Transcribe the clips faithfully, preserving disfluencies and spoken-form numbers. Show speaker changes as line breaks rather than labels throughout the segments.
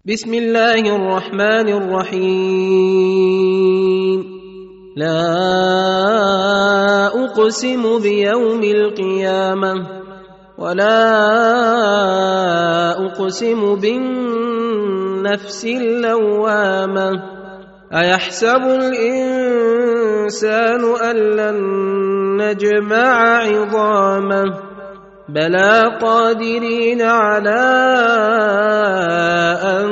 بسم الله الرحمن الرحيم. لا أقسم بيوم القيامة ولا أقسم بالنفس اللوامة. أيحسب الإنسان أن لن نجمع عظامه بلى قادرين على أن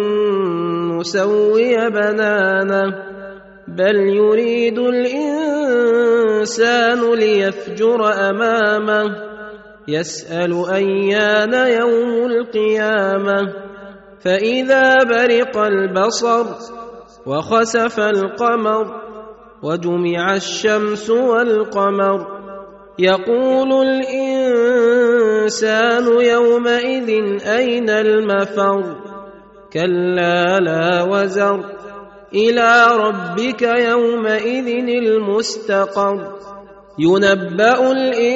نسوي بنانه بل يريد الإنسان ليفجر أمامه يسأل أيان يوم القيامة. فإذا برق البصر وخسف القمر وجمع الشمس والقمر يقول الإنسان يومئذ أين المفر. كلا لا وزر إلى ربك يومئذ المستقر. ينبأ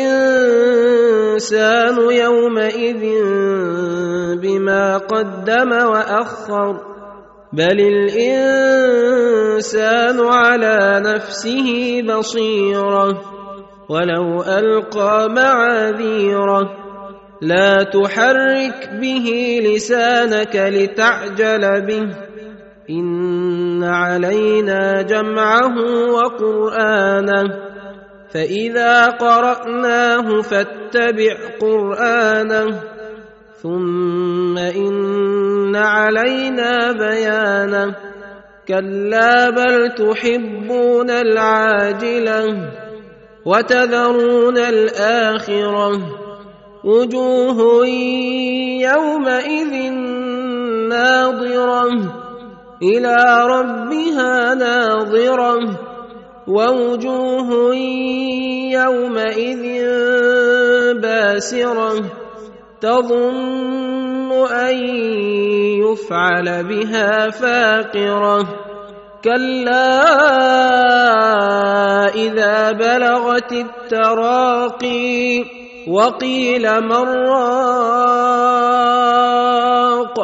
الإنسان يومئذ بما قدم وأخر بل الإنسان على نفسه بصيرة ولو ألقى معاذيره. لا تحرك به لسانك لتعجل به إن علينا جمعه وقرآنه فإذا قرأناه فاتبع قرآنه ثم إن علينا بيانه. كلا بل تحبون العاجلة وتذرون الآخرة وجوه يومئذ ناظرة إلى ربها ناظرة ووجوه يومئذ باسرة تظن أن يفعل بها فاقرة. كلا إذا بلغت التراقي وقيل من راق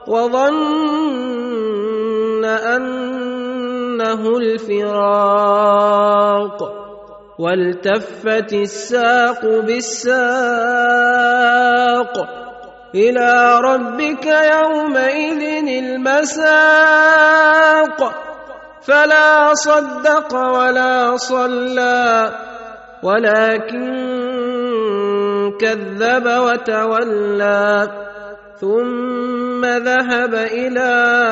وظن أنه الفراق والتفت الساق بالساق إلى ربك يومئذ المساق. فلا صدق ولا صلى ولكن كذب وتولى ثم ذهب إلى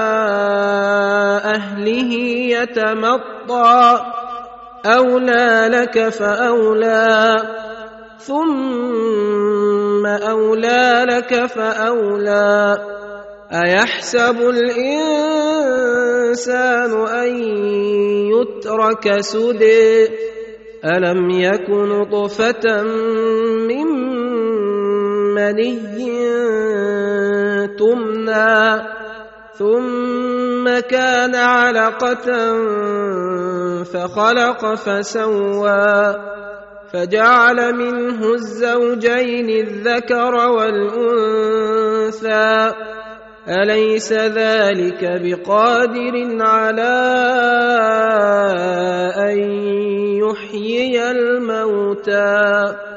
أهله يتمطى. أولى لك فأولى ثم أولى لك فأولى. أيحسب الإنسان أن يترك سدى ألم يك نطفة من مني تمنى ثم كان علقة فخلق فسوى فجعل منه الزوجين الذكر والأنثى أليس ذلك بقادر على أن يحيي الموتى.